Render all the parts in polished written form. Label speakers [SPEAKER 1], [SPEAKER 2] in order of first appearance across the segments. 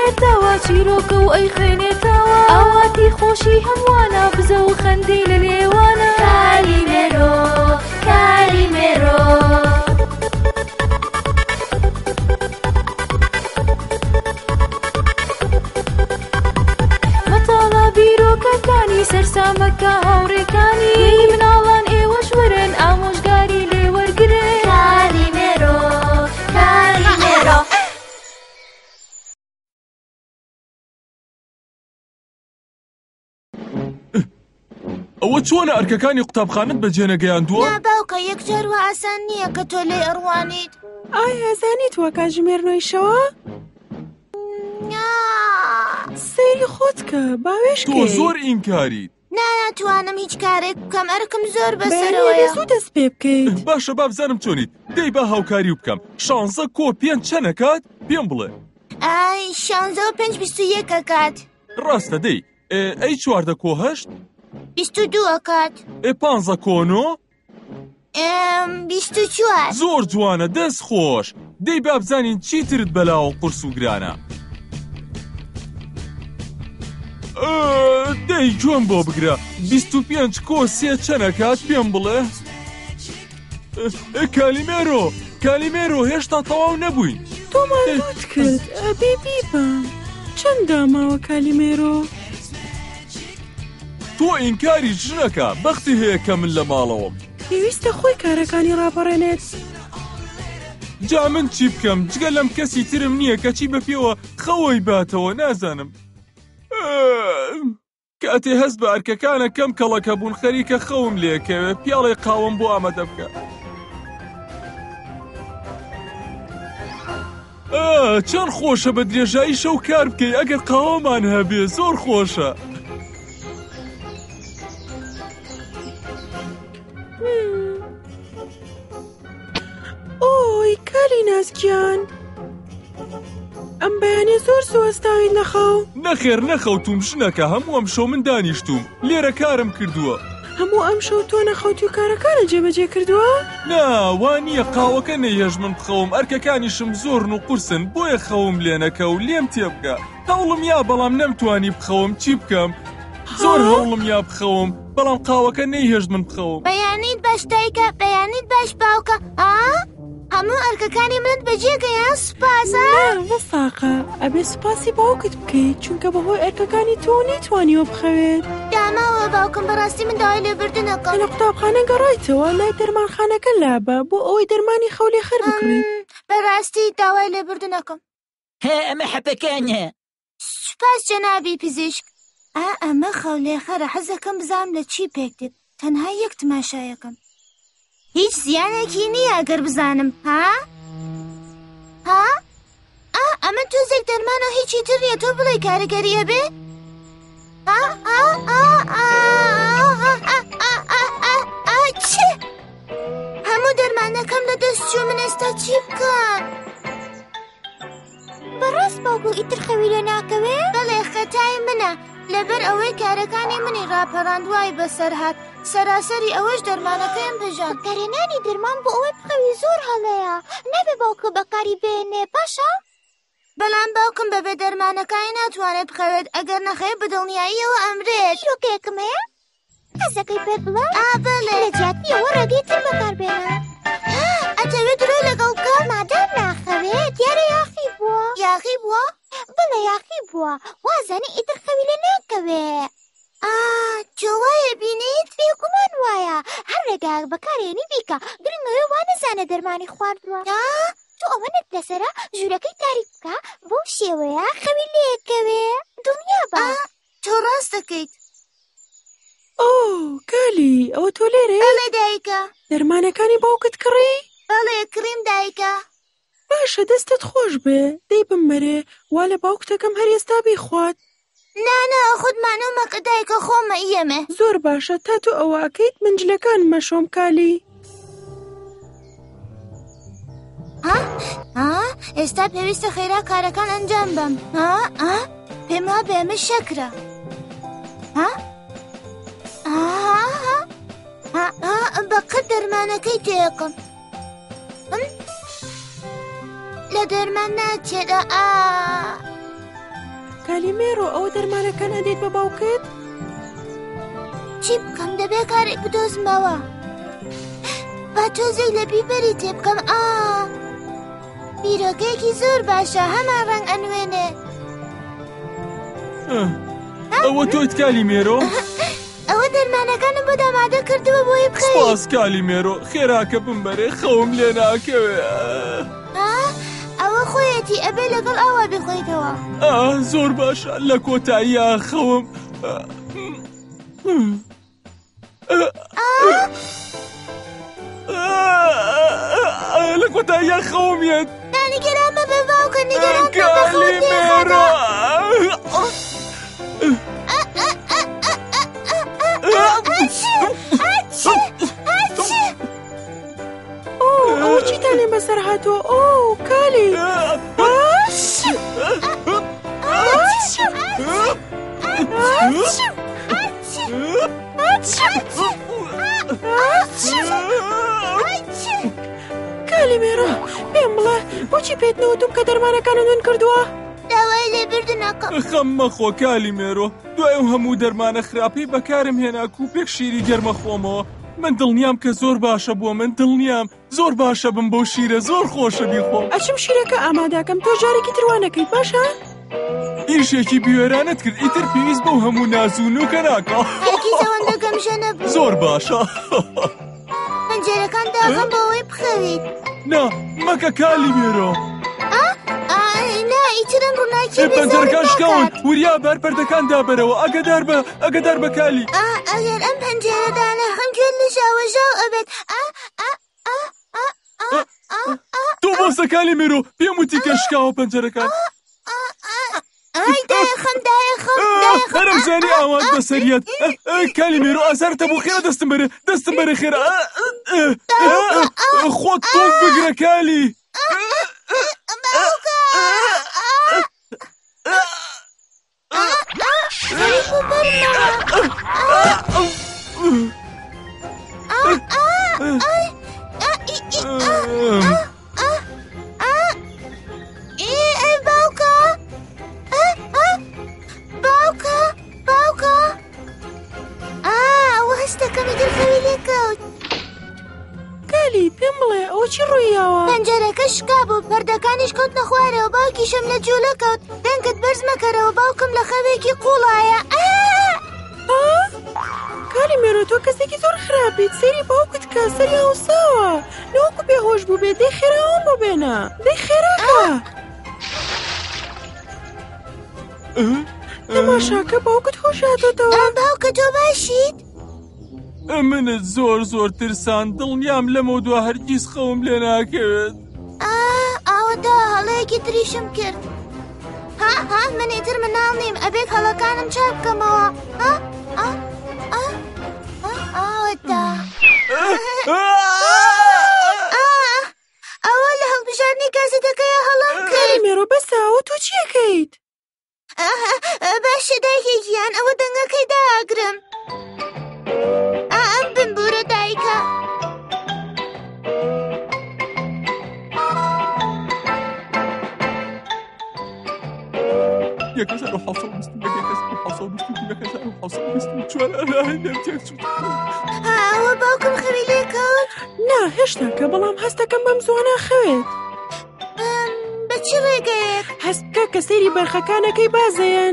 [SPEAKER 1] نێتەوە چیرۆکە و ئەی خوێنێتەوە ئاواتی خۆشی هەموانە بزە و خەندەی لە لێوانە کالیمێرۆ کالیمێرۆ مەتاڵە بیرۆکەکانی سەرسامەکە هاوڕێکانی مناڵان ئێوەش وەرن ئامۆژگاری لێ وەرگرن کالیمێرۆ کالیمێرۆ
[SPEAKER 2] ئەوە چۆنە ئەرکەکانی قوتابخانت بەجێ نەگەیاندووە؟
[SPEAKER 3] نا باوکە یەکجار وە ئاسان نییە کە تۆ لێ ئەڕوانیت.
[SPEAKER 4] ئایا زانیت وە کاتژمێرنەوەیشەوە؟ سەیری خۆت کە باوێشکەی
[SPEAKER 2] تۆ زۆر ئینکاریت.
[SPEAKER 3] ناتوانم هیچ کارێک بکەم ئەرکم زۆر بەسەرەوەیە.
[SPEAKER 4] زوو دەست پێ بکەیت.
[SPEAKER 2] باشە بابزانم چۆنیت. دەی با هاوکاری بکەم. 16 کۆ 5 چەنەکات پێم بڵێ.
[SPEAKER 3] ئای 16 و 5 21 ئەکات.
[SPEAKER 2] ڕاستە دەی ئەی 14 کۆ 8
[SPEAKER 3] 22 ئەکات.
[SPEAKER 2] 15 کۆ 9
[SPEAKER 3] 24.
[SPEAKER 2] زۆر جوانە دەست خۆش. دەی بابزانین چیترت بەلاوە قورس و گرانە. دەی گوێم بۆ بگرە 25 کۆ 3 چەنەکات پێم بڵێ. کالیمێرۆ کالیمێرۆ هێشتا تەواو نەبووین.
[SPEAKER 4] تۆمان لوت کرد ئەبێ بیبم چەند داماوە کالیمێرۆ؟
[SPEAKER 2] تۆ ئینکاری ژنەکە بەختی هەیە کە من لە ماڵەوەم.
[SPEAKER 4] پێویستە خۆی کارەکانی ڕاپەڕێنێت.
[SPEAKER 2] جا من چی بکەم جگە لەم کەسی ترم نییە کەچی بە پێوە خەوەی باتەوە نازانم. کاتێ هەست بە ئەرکەکانە کەم کەڵەکە بوون خەریکە خەوم لێکەوێ پیاڵی قاوم بۆ ئامادە بکە. چەند خۆشە بە درێژایی شەو کار بکەی ئەگەر قاوەمان هەبێ زۆر خۆشە.
[SPEAKER 4] ئۆی کالی نازگیان ئەم بەیانێ زۆر سوەستاوی نەخەو.
[SPEAKER 2] نەخێر نەخەوتوم ژنەکە هەموو ئەم شەو من دانیشتوم لێرە کارم کردووە.
[SPEAKER 4] هەموو ئەم شەو تۆ نەخەوتی و کارەکانە جێبەجێ کردووە؟
[SPEAKER 2] ناوانییە قاوەکە نەیهێژ من بخەوم ئەرکەکانیشم زۆرن و قورسن بۆیە خەوم لێنەکە و لێم تێبگە. هەوڵم یا بەڵام نەمتوانی بخەوم چی بکەم؟ زۆر هەوڵم یا بخەوم بەڵام قاوەکە نەیهێژ من بخەوم.
[SPEAKER 3] بەیانیت باش دایکە بەیانیت باش باوکە هەموو ئەرکەکانی منت بەجێگەیان سوپاسە؟
[SPEAKER 4] وەساقە ئەبێ سوپاسی باوکت بکەیت چونکە بەهۆی ئەرکەکانی تۆ نەیتوانیوە بخەوێت.
[SPEAKER 3] داماوە باوکم بەڕاستی من داوای لێبوردنەکەم.
[SPEAKER 4] لە قوتابخانە گەڕایتەوە لای دەرمانخانەکە لابە بۆ ئەوەی دەرمانی خەولێ خەر بکڕین.
[SPEAKER 3] بەڕاستی داوای لێبوردنەکەم.
[SPEAKER 5] ئەمە حەپەکانە.
[SPEAKER 3] سوپاس جەنابی پزیشک. ئەمە خەولێخەرە حەزەکەم بزانم لە چی پێک دێت تەنها یەک تماشایەکەم. هیچ زیانێکی نییە ئەگەر بزانم ئەمە تۆزێک دەرمانە هیچی تر نییە تۆ بڵێ کارەگەریە بێ؟ چ هەموو دەرمانەکەم لە دەست چوو من ئێستا چی بکەم؟ بەڕاست باوکو ئیتر خەوی لێ ناکەوێ؟ بەڵێ خەتای منە لەبەر ئەوەی کارەکانی منی ڕاپەڕاندوای بەسەر هات سەراسەری ئەوەش دەرمانەکەیم بژان. کارێنانی دەرمان بۆ ئەوەی بخەوی زۆر هەڵەیە نەبێ باوکە بەکاری بێنێ پاشە؟ بەڵام باوکم بەبێ دەرمانەکانی ناتوانێت بخەوێت ئەگەر نەخەوێ بەدڵنیاییەوە ئەمرێت. شیرۆکەیەکم هەیە؟ حەزەکەی پێت بڵێ؟ بەڵێ لە جیاتنیەوە ڕێگەی تر بەکاربێنە. ئەتەوێت درۆی لەگەڵ بکە؟ مادام ناخەوێت دیارە یاخی بووە. یاخی بووە؟ بڵێ یاخی بووە وازانی ئیتر خەوی لێ ناکەوێ. تۆ وایە بینیت؟ بێگومان وایە هەر ڕێگایەک بەکارێنی بیکە گرنگەوێ وا نەزانە دەرمانی خواردووە. تۆ ئەوەنت لەسەرە ژوورەکەی تاریک بکە بۆ شێوەیە خەوی لێکەوێ دڵنیا بە. تۆ ڕاست دەکەیت.
[SPEAKER 4] کالی ئەوە تۆ لێرە؟
[SPEAKER 3] بەڵێ دایکە.
[SPEAKER 4] دەرمانەکانی باوکت کڕی؟
[SPEAKER 3] بەڵێ کڕیم دایکە.
[SPEAKER 4] باشە دەستت خۆش بێ دەی بمەرێ وا لە باوکتەکەم هەر ئێستا بیخوات.
[SPEAKER 3] نانە خودمانەوەمەکە دایکە خۆمە ئیەمێ.
[SPEAKER 4] زۆر باشە تا تۆ ئەوەکەیت منجلەکان مەشۆم کالی.
[SPEAKER 3] ئێستا پێویستە خێرا کارەکان ئەنجام بم. پێم وا بێمە شەکرە. بەقەت دەرمانەکەی تێکم لە دەرمان ناچێت.
[SPEAKER 4] کالیمێرۆ ئەوە دەرمانەکان ئەدێت بە باوکت؟
[SPEAKER 3] چی بکەم دەبێ کارێک بدۆزمەوە با تۆزەی لە بیبەری تێ بکەم. بیرۆکەیەکی زۆر باشە هەمان ڕەنگ ئەنوێنێ.
[SPEAKER 2] ئەوە تۆیت کالیمێرۆ؟
[SPEAKER 3] ئەوە دەرمانەکانم بۆ دامادە کردووە بۆی بخەیت.
[SPEAKER 2] سپاس کالیمێرۆ، خێراکە بمبەرێ خەوم لێ ناکەوێ.
[SPEAKER 3] ئەوە خۆیەتی ئەبێ لەگەڵ ئاوا بخۆیتەوە.
[SPEAKER 2] زۆر باشە لە کۆتاییە خەوم. لە کۆتاییە خەومیێت.
[SPEAKER 3] نیگەران مەبە باوکە، نیگەران مەبە خەوت
[SPEAKER 2] کالیمێرۆ.
[SPEAKER 4] ئەوە چیتانێ بەسەر هاتووە؟ کالی کالیمێرۆ پێم بڵێ بۆچی پێت نەوتم کە دەرمانەکانە نوێن کردووە؟
[SPEAKER 3] داوای لێبردنەکەم.
[SPEAKER 2] خەم مەخۆ کالیمێرۆ، دوای ئەو هەموو دەرمانە خراپەی بەکارم هێناک و پێک شیری گەرمە خۆمەوە. من دڵنیام کە زۆر باشە بووە، من دڵنیام زۆر باشە بم بەو شیرە، زۆر خۆشە بیخۆم.
[SPEAKER 4] ئەچم شیرەکە ئامادەکەم، تۆ جارێکی تروانەکەیت باشە؟
[SPEAKER 2] ئیشێکی بیوێرانت کرد، ئیتر پێویست بەو هەموو نازوونوکە ناکە.
[SPEAKER 3] هەرگیز ئەوەندە گەمژە نەبوو.
[SPEAKER 2] زۆر باشە.
[SPEAKER 3] پەنجەرەکان داغم بەوەی بخەویت.
[SPEAKER 2] نا مەکە کالیمێرۆ.
[SPEAKER 3] نا ئیترم ڕووناکی
[SPEAKER 2] پەنجەرەکان شکاون، وریا بەر پەردەکان دابەرەوە. ئەگەدار بە کالی.
[SPEAKER 3] ئەگەر ئەم پەنجەرەدانە هەنگوێت لە ژاوەژاو ئەبێت.
[SPEAKER 2] تۆ بۆسە کالیمێرۆ، پێم وتی کە شکاوە پەنجەرەکان.
[SPEAKER 3] دایەخەم
[SPEAKER 2] هەرمزانی ئاوات بەسەریەت. کالیمێرۆ ئازارتە بۆ خێرا دەستم بەرە خێرا. خۆت تۆم بگرە کالی.
[SPEAKER 4] کالی پێم بڵێ ئەوە چی ڕوویاوە؟
[SPEAKER 3] پەنجەرەکە شکا بوو، پەردەکانیش کەوتنە خوارەوە، باوکیشم لە جوولە کەوت. دەنگت بەرز مەکەرەوە، باوکم لە خەوێکی قوڵایە.
[SPEAKER 4] کالیمێرۆ تۆ کەسێکی زۆر خراپیت، سەیری باوکت کە سەری هەوساوە نەوەکو بێهۆش بوو بێ. دەی خێراوەم بۆ بێنە، دەی خێراکە. تەماشاکە باوکت هۆش هاتۆتەوە.
[SPEAKER 3] باوکە تۆ باشیت؟
[SPEAKER 2] منت زۆر ترسان، دڵنیام لەمە دوا هەرگیز خەوم لێ ناکەوێت.
[SPEAKER 3] ئاوەدا هەڵەیەکی تریشم کرد. من ئیتر مناڵ نیم، ئەبێت هەڵەکانم چاک بکەمەوە. ئاوەدا ئەوە لە هەڵبژاردنی گازێتەکەیە هەڵام کرد.
[SPEAKER 4] کالیمێرۆ بەساوە تۆ چیەکەیت؟
[SPEAKER 3] باشە دایکێکیان، ئەوە دەنگەکەی داگرم. ئەم بمبورە دایکە. ئەوە باوکم خەوی لێ کەوت؟
[SPEAKER 4] نا هێشتاکە، بەڵام هەستەکەم بەم زوانە خەوێت.
[SPEAKER 3] بە چی ڕێگەیەک؟
[SPEAKER 4] هەستکە کە سەیری بەرخەکانەکەی بازەیەن.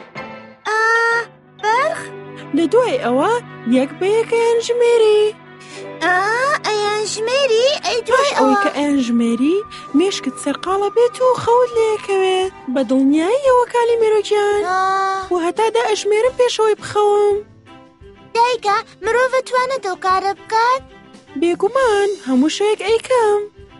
[SPEAKER 3] بەرخ؟
[SPEAKER 4] لە دوای ئەوە یەک بە یەکەیان ژمێری.
[SPEAKER 3] ئەیان ژمێری؟ ئەی دوای
[SPEAKER 4] ئەوەی کە ئەیان ژمێری مێشکت سەرقاڵە بێت و خەوت لێکەوێت. بە دڵنیاییەوە کالیمێرۆ گیان؟ و هەتادا ئەژمێرم پێشەوەی بخەوم.
[SPEAKER 3] دایکە مرۆڤ دەتوانێت ئەو کارە بکات؟
[SPEAKER 4] بێگومان هەموو شەیەک ئەیکەم.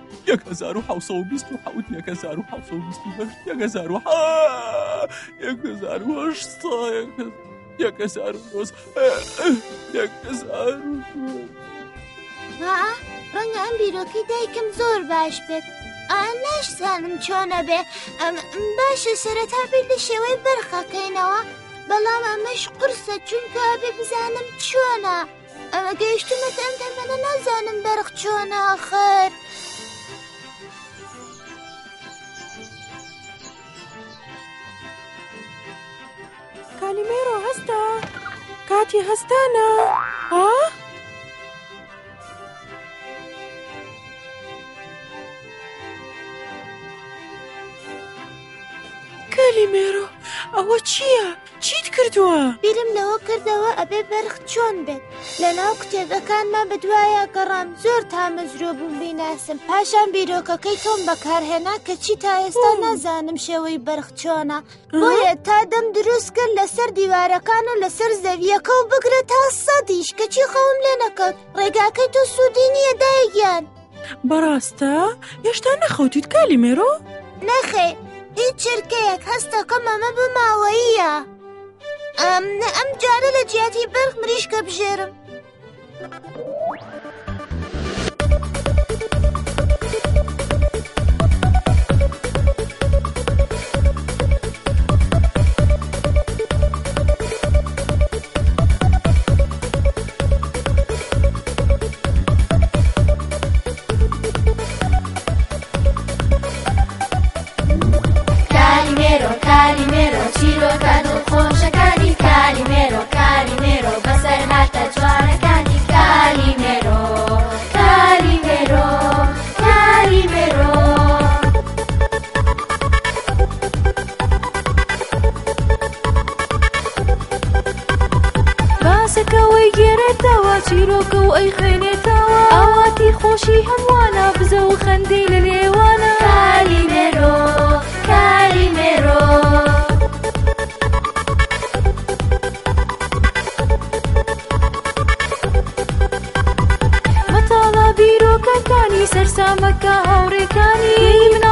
[SPEAKER 2] 1900
[SPEAKER 3] ڕەنگە ئەم بیرۆکەی دایکم زۆر باش بێت. ناشزانم چۆنە بێ. باشە سەرەتا بێت لە شێوەی بەرخەکەینەوە، بەڵام ئەمەش قورسە چونکە بێ بزانم چۆنە. ئەمە گەیشتمەتە ئەم تەمەنە نازانم بەرخ چۆنە ئاخر.
[SPEAKER 4] کالیمێرۆ هەستە کاتی هەستانە ها؟ کالیمێرۆ ئەوە چییە؟ چیت کردووە؟
[SPEAKER 3] بیرم لەوە کردەوە ئەبێ بەرخ چۆن بێت لەناو کتێبەکانمان بەدوایە گەڕام زۆر تامەزرۆ بووم بیناسم پاشان بیرۆکەکەی تۆم بەکارهێنا کە چی تا ئێستا نازانم شێوەی بەرخ چۆنە بۆیە تا دەم دروست کرد لەسەر دیوارەکان و لەسەر زەویەکە و بگرە تا سەدیش کەچی خەوم لێ نەکەوت ڕێگاکەی تۆ سوودی نییە دایگیان
[SPEAKER 4] بەڕاستە؟ هێشتا نەخەوتیت کالیمێرۆ؟
[SPEAKER 3] نەخێ هیچ چرکەیەک هەستەکەم ئەمە بماوەییە ئەم جارە لە جیاتی بەرخ مریشکە بژێرم
[SPEAKER 1] کالیمێرۆ چیرۆکە دڵخۆشەکانی کالیمێرۆ بەسەر هاتە جوانەکانی کالیمێرۆ باسەکەوەی گێرێتەوە چیرۆکە و ئەی خوێنێتەوە ئاواتی خۆشی هەموانە بزە و خەندەی لە لێوانە کالیمێرۆ مەتاڵە بیرۆکەکانی سەرسامەکە هاوڕێکانی من